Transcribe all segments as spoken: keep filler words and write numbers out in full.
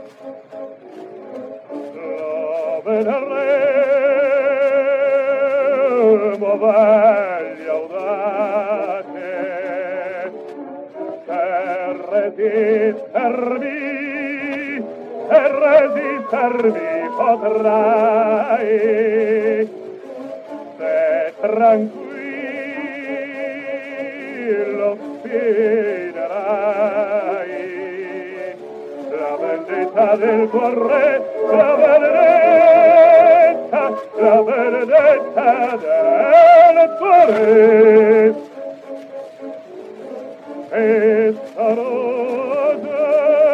vedremo belli audace per resistervi, per resistervi potrai se tranquillo fiderai la vendetta del tuo re, la vendetta, la vendetta del tuo re. E sarò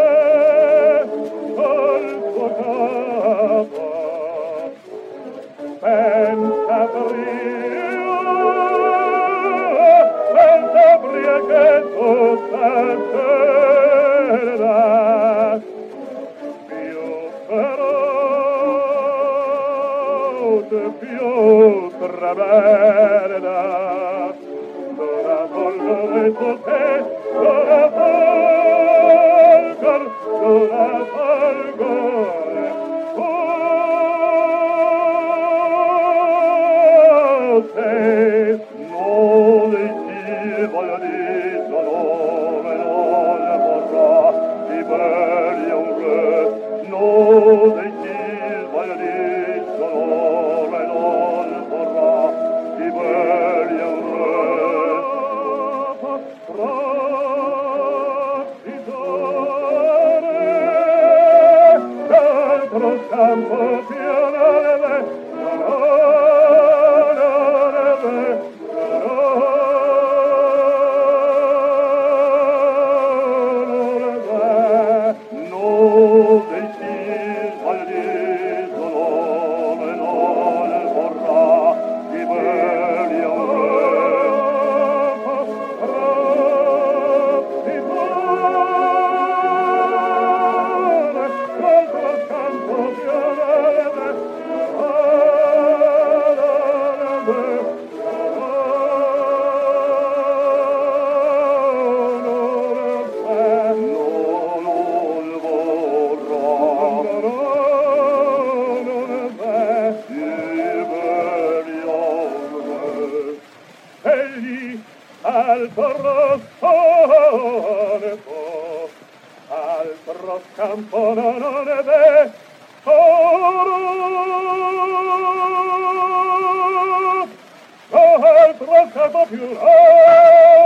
col tuo capo, pensa brio, pensa brio che tu s'accerda, più feroce, più traverda, d'ora volgere su te, d'ora volgere, d'ora volgere, oh, se non ti voglio dire, nome non vorrà, ti belli un re, non ti voglio dire, nome non vorrà, ti belli un re. D'altro campo pianeve, pianeve, pianeve, non decisi al diso nome non vorrà, di belli un altro campo non è ve altro campo più